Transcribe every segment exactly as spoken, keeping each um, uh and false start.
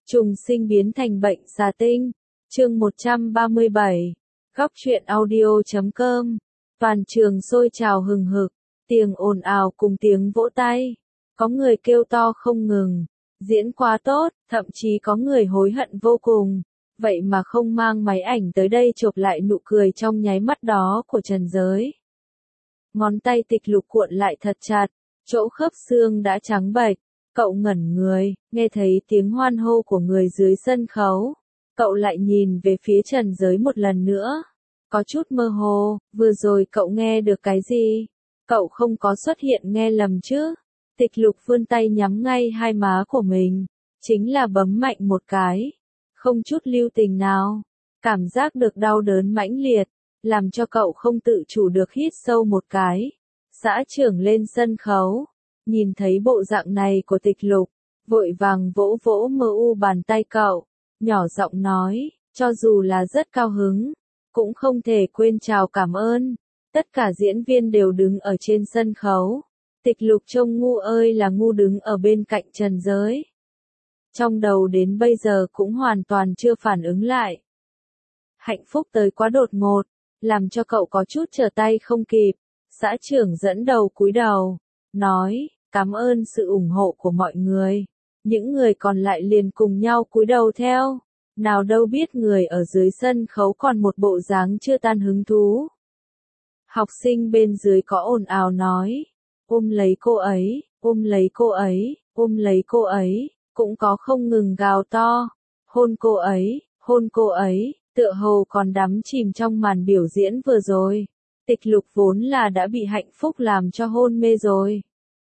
Trùng sinh biến thành bệnh xà tinh. Chương một trăm ba mươi bảy. Góc truyện audio chấm com. Toàn trường sôi trào hừng hực, tiếng ồn ào cùng tiếng vỗ tay. Có người kêu to không ngừng. Diễn quá tốt, thậm chí có người hối hận vô cùng. Vậy mà không mang máy ảnh tới đây chụp lại nụ cười trong nháy mắt đó của Trần Giới. Ngón tay Tịch Lục cuộn lại thật chặt, chỗ khớp xương đã trắng bệch. Cậu ngẩn người, nghe thấy tiếng hoan hô của người dưới sân khấu. Cậu lại nhìn về phía Trần Giới một lần nữa. Có chút mơ hồ, vừa rồi cậu nghe được cái gì? Cậu không có xuất hiện nghe lầm chứ? Tịch Lục vươn tay nhắm ngay hai má của mình. Chính là bấm mạnh một cái. Không chút lưu tình nào. Cảm giác được đau đớn mãnh liệt, làm cho cậu không tự chủ được hít sâu một cái. Xã trưởng lên sân khấu. Nhìn thấy bộ dạng này của Tịch Lục, vội vàng vỗ vỗ mơ u bàn tay cậu, nhỏ giọng nói, cho dù là rất cao hứng, cũng không thể quên chào cảm ơn. Tất cả diễn viên đều đứng ở trên sân khấu. Tịch Lục trông ngu ơi là ngu đứng ở bên cạnh Trần Giới. Trong đầu đến bây giờ cũng hoàn toàn chưa phản ứng lại. Hạnh phúc tới quá đột ngột, làm cho cậu có chút trở tay không kịp. Xã trưởng dẫn đầu cúi đầu, nói, cảm ơn sự ủng hộ của mọi người. Những người còn lại liền cùng nhau cúi đầu theo. Nào đâu biết người ở dưới sân khấu còn một bộ dáng chưa tan hứng thú. Học sinh bên dưới có ồn ào nói, ôm lấy cô ấy, ôm lấy cô ấy, ôm lấy cô ấy, cũng có không ngừng gào to, hôn cô ấy, hôn cô ấy, tựa hồ còn đắm chìm trong màn biểu diễn vừa rồi. Tịch Lục vốn là đã bị hạnh phúc làm cho hôn mê rồi.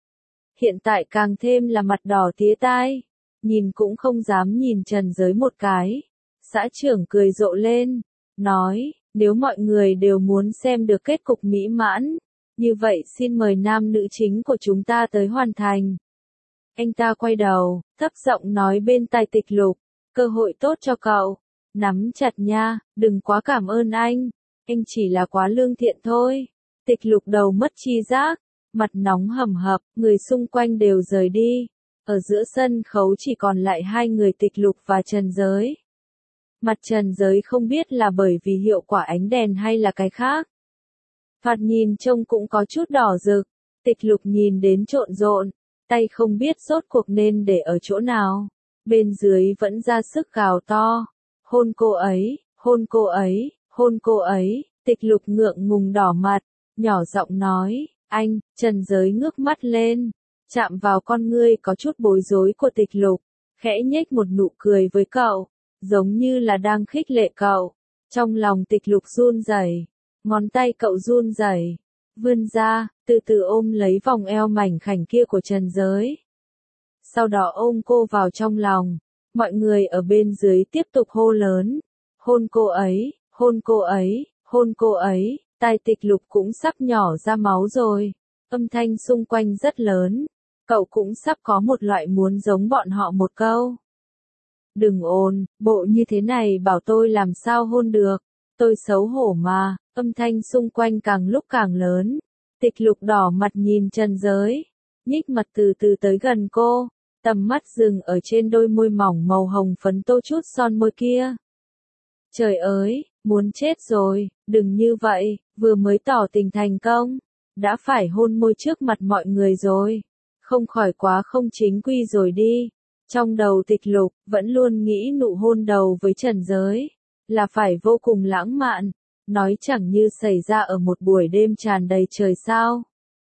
Hiện tại càng thêm là mặt đỏ tía tai, nhìn cũng không dám nhìn Trần Giới một cái. Xã trưởng cười rộ lên, nói, nếu mọi người đều muốn xem được kết cục mỹ mãn, như vậy xin mời nam nữ chính của chúng ta tới hoàn thành. Anh ta quay đầu, thấp giọng nói bên tai Tịch Lục, cơ hội tốt cho cậu, nắm chặt nha, đừng quá cảm ơn anh, anh chỉ là quá lương thiện thôi. Tịch Lục đầu mất chi giác. Mặt nóng hầm hập, người xung quanh đều rời đi. Ở giữa sân khấu chỉ còn lại hai người Tịch Lục và Trần Giới. Mặt Trần Giới không biết là bởi vì hiệu quả ánh đèn hay là cái khác. Thoạt nhìn trông cũng có chút đỏ rực. Tịch Lục nhìn đến trộn rộn, tay không biết rốt cuộc nên để ở chỗ nào. Bên dưới vẫn ra sức gào to. Hôn cô ấy, hôn cô ấy, hôn cô ấy. Tịch Lục ngượng ngùng đỏ mặt, nhỏ giọng nói. Anh, Trần Giới ngước mắt lên, chạm vào con ngươi có chút bối rối của Tịch Lục, khẽ nhếch một nụ cười với cậu, giống như là đang khích lệ cậu. Trong lòng Tịch Lục run rẩy, ngón tay cậu run rẩy, vươn ra, từ từ ôm lấy vòng eo mảnh khảnh kia của Trần Giới. Sau đó ôm cô vào trong lòng, mọi người ở bên dưới tiếp tục hô lớn, hôn cô ấy, hôn cô ấy, hôn cô ấy. Tai Tịch Lục cũng sắp nhỏ ra máu rồi, âm thanh xung quanh rất lớn, cậu cũng sắp có một loại muốn giống bọn họ một câu. Đừng ồn, bộ như thế này bảo tôi làm sao hôn được, tôi xấu hổ mà, âm thanh xung quanh càng lúc càng lớn. Tịch Lục đỏ mặt nhìn Trần Giới, nhích mặt từ từ tới gần cô, tầm mắt dừng ở trên đôi môi mỏng màu hồng phấn tô chút son môi kia. Trời ơi, muốn chết rồi, đừng như vậy, vừa mới tỏ tình thành công, đã phải hôn môi trước mặt mọi người rồi, không khỏi quá không chính quy rồi đi. Trong đầu Tịch Lục, vẫn luôn nghĩ nụ hôn đầu với Trần Giới, là phải vô cùng lãng mạn, nói chẳng như xảy ra ở một buổi đêm tràn đầy trời sao.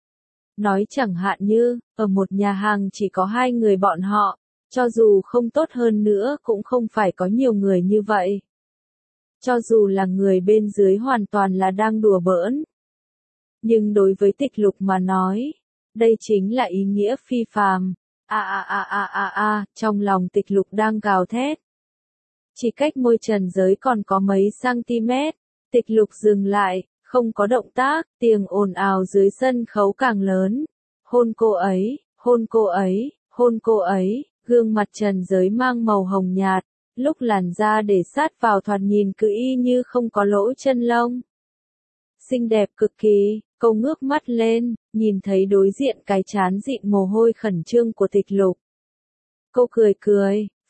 Nói chẳng hạn như, ở một nhà hàng chỉ có hai người bọn họ, cho dù không tốt hơn nữa cũng không phải có nhiều người như vậy. Cho dù là người bên dưới hoàn toàn là đang đùa bỡn. Nhưng đối với Tịch Lục mà nói, đây chính là ý nghĩa phi phàm. A a a a a a, trong lòng Tịch Lục đang gào thét. Chỉ cách môi Trần Giới còn có mấy cm, Tịch Lục dừng lại, không có động tác, tiếng ồn ào dưới sân khấu càng lớn. Hôn cô ấy, hôn cô ấy, hôn cô ấy, gương mặt Trần Giới mang màu hồng nhạt. Lúc làn da để sát vào thoạt nhìn cứ y như không có lỗ chân lông. Xinh đẹp cực kỳ, cô ngước mắt lên, nhìn thấy đối diện cái trán dịn mồ hôi khẩn trương của Tịch Lục. Cô cười cười,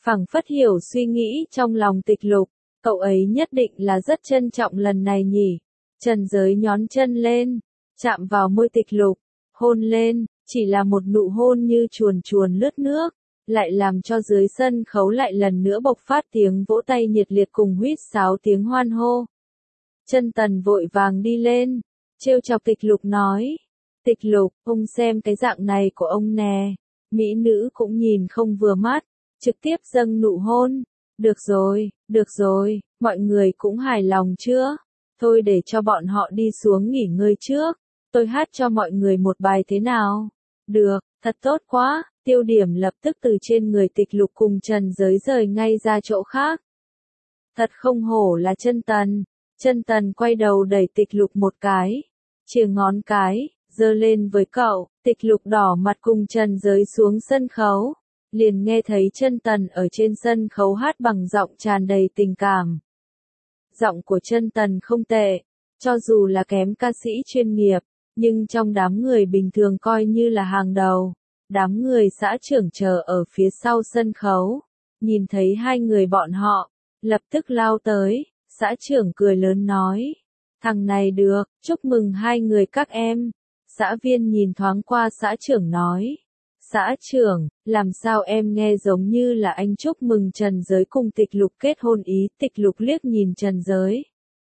phảng phất hiểu suy nghĩ trong lòng Tịch Lục, cậu ấy nhất định là rất trân trọng lần này nhỉ. Trần Giới nhón chân lên, chạm vào môi Tịch Lục, hôn lên, chỉ là một nụ hôn như chuồn chuồn lướt nước, lại làm cho dưới sân khấu lại lần nữa bộc phát tiếng vỗ tay nhiệt liệt cùng huýt sáo tiếng hoan hô. Chân Tần vội vàng đi lên, trêu chọc Tịch Lục nói, Tịch Lục, ông xem cái dạng này của ông nè, mỹ nữ cũng nhìn không vừa mắt, trực tiếp dâng nụ hôn, được rồi, được rồi, mọi người cũng hài lòng chưa? Thôi để cho bọn họ đi xuống nghỉ ngơi trước, tôi hát cho mọi người một bài thế nào? Được, thật tốt quá, tiêu điểm lập tức từ trên người Tịch Lục cùng Trần Giới rời ngay ra chỗ khác. Thật không hổ là Chân Tần, Chân Tần quay đầu đẩy Tịch Lục một cái, chìa ngón cái, giơ lên với cậu, Tịch Lục đỏ mặt cùng Trần Giới xuống sân khấu, liền nghe thấy Chân Tần ở trên sân khấu hát bằng giọng tràn đầy tình cảm. Giọng của Chân Tần không tệ, cho dù là kém ca sĩ chuyên nghiệp, nhưng trong đám người bình thường coi như là hàng đầu. Đám người xã trưởng chờ ở phía sau sân khấu, nhìn thấy hai người bọn họ, lập tức lao tới, xã trưởng cười lớn nói, thằng này được, chúc mừng hai người các em. Xã Viên nhìn thoáng qua xã trưởng nói, xã trưởng, làm sao em nghe giống như là anh chúc mừng Trần Giới cùng Tịch Lục kết hôn ý. Tịch Lục liếc nhìn Trần Giới.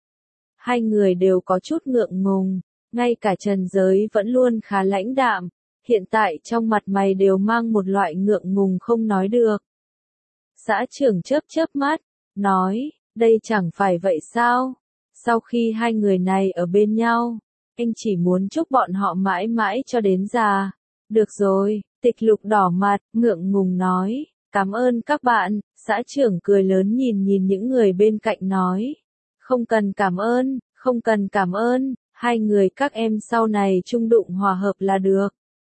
Hai người đều có chút ngượng ngùng, ngay cả Trần Giới vẫn luôn khá lãnh đạm, hiện tại trong mặt mày đều mang một loại ngượng ngùng không nói được. Xã trưởng chớp chớp mắt, nói, đây chẳng phải vậy sao? Sau khi hai người này ở bên nhau, anh chỉ muốn chúc bọn họ mãi mãi cho đến già. Được rồi, Tịch Lục đỏ mặt, ngượng ngùng nói, cảm ơn các bạn. Xã trưởng cười lớn nhìn nhìn những người bên cạnh nói, không cần cảm ơn, không cần cảm ơn, hai người các em sau này chung đụng hòa hợp là được.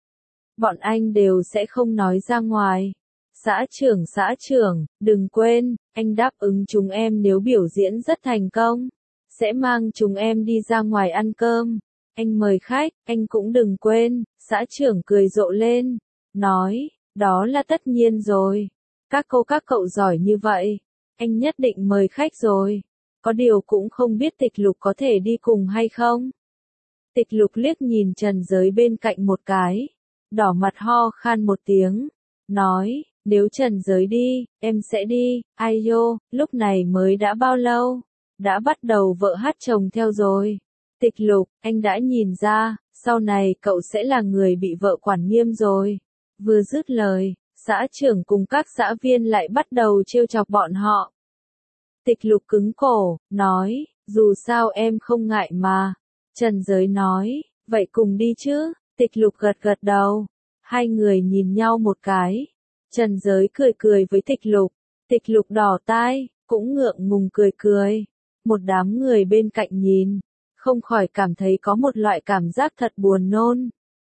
Bọn anh đều sẽ không nói ra ngoài. Xã trưởng xã trưởng, đừng quên, anh đáp ứng chúng em nếu biểu diễn rất thành công, sẽ mang chúng em đi ra ngoài ăn cơm. Anh mời khách, anh cũng đừng quên. Xã trưởng cười rộ lên, nói, đó là tất nhiên rồi. Các cô các cậu giỏi như vậy, anh nhất định mời khách rồi. Có điều cũng không biết Tịch Lục có thể đi cùng hay không. Tịch Lục liếc nhìn Trần Giới bên cạnh một cái, đỏ mặt ho khan một tiếng, nói, nếu Trần Giới đi, em sẽ đi. Ai dô, lúc này mới đã bao lâu? Đã bắt đầu vợ hát chồng theo rồi. Tịch Lục, anh đã nhìn ra, sau này cậu sẽ là người bị vợ quản nghiêm rồi. Vừa dứt lời, xã trưởng cùng các xã viên lại bắt đầu trêu chọc bọn họ. Tịch Lục cứng cổ, nói, dù sao em không ngại mà. Trần Giới nói, vậy cùng đi chứ. Tịch Lục gật gật đầu. Hai người nhìn nhau một cái. Trần Giới cười cười với Tịch Lục. Tịch Lục đỏ tai, cũng ngượng ngùng cười cười. Một đám người bên cạnh nhìn, không khỏi cảm thấy có một loại cảm giác thật buồn nôn.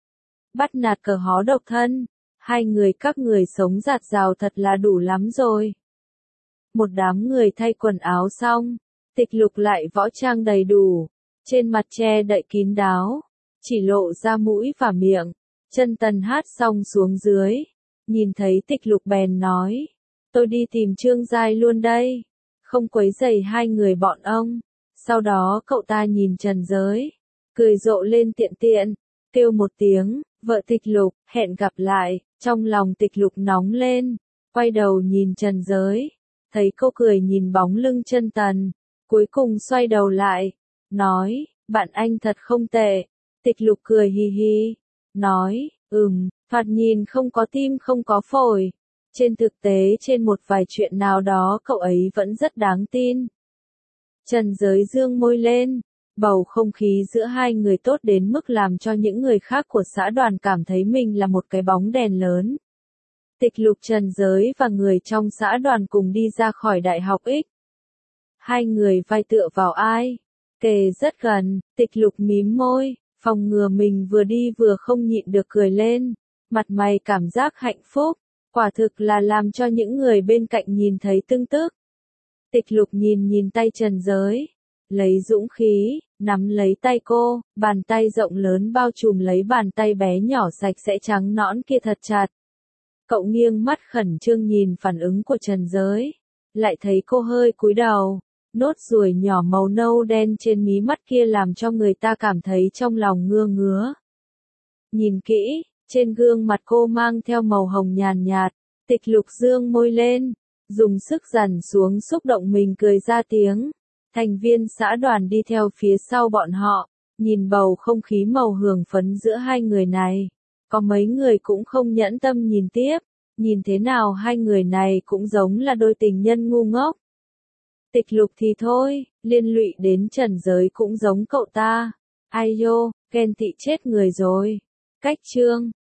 Bắt nạt cờ hó độc thân. Hai người các người sống giạt rào thật là đủ lắm rồi. Một đám người thay quần áo xong, Tịch Lục lại võ trang đầy đủ, trên mặt che đậy kín đáo, chỉ lộ ra mũi và miệng. Chân Tần hát xong xuống dưới, nhìn thấy Tịch Lục bèn nói, tôi đi tìm Trương Giai luôn đây, không quấy rầy hai người bọn ông. Sau đó cậu ta nhìn Trần Giới, cười rộ lên tiện tiện, kêu một tiếng, vợ Tịch Lục, hẹn gặp lại. Trong lòng Tịch Lục nóng lên, quay đầu nhìn Trần Giới, thấy cô cười nhìn bóng lưng Chân Tần, cuối cùng xoay đầu lại, nói, bạn anh thật không tệ. Tịch Lục cười hi hi, nói, ừm, thoạt nhìn không có tim không có phổi. Trên thực tế trên một vài chuyện nào đó cậu ấy vẫn rất đáng tin. Trần Giới dương môi lên, bầu không khí giữa hai người tốt đến mức làm cho những người khác của xã đoàn cảm thấy mình là một cái bóng đèn lớn. Tịch Lục Trần Giới và người trong xã đoàn cùng đi ra khỏi Đại học X. Hai người vai tựa vào ai, kề rất gần. Tịch Lục mím môi, phòng ngừa mình vừa đi vừa không nhịn được cười lên, mặt mày cảm giác hạnh phúc, quả thực là làm cho những người bên cạnh nhìn thấy tưng tức. Tịch Lục nhìn nhìn tay Trần Giới, lấy dũng khí, nắm lấy tay cô, bàn tay rộng lớn bao trùm lấy bàn tay bé nhỏ sạch sẽ trắng nõn kia thật chặt. Cậu nghiêng mắt khẩn trương nhìn phản ứng của Trần Giới, lại thấy cô hơi cúi đầu, nốt ruồi nhỏ màu nâu đen trên mí mắt kia làm cho người ta cảm thấy trong lòng ngưa ngứa. Nhìn kỹ, trên gương mặt cô mang theo màu hồng nhàn nhạt, Tịch Lục dương môi lên, dùng sức dằn xuống xúc động mình cười ra tiếng. Thành viên xã đoàn đi theo phía sau bọn họ, nhìn bầu không khí màu hường phấn giữa hai người này. Có mấy người cũng không nhẫn tâm nhìn tiếp, nhìn thế nào hai người này cũng giống là đôi tình nhân ngu ngốc. Tịch Lục thì thôi, liên lụy đến Trần Giới cũng giống cậu ta. Ai dô, ghen tị chết người rồi. Cách chương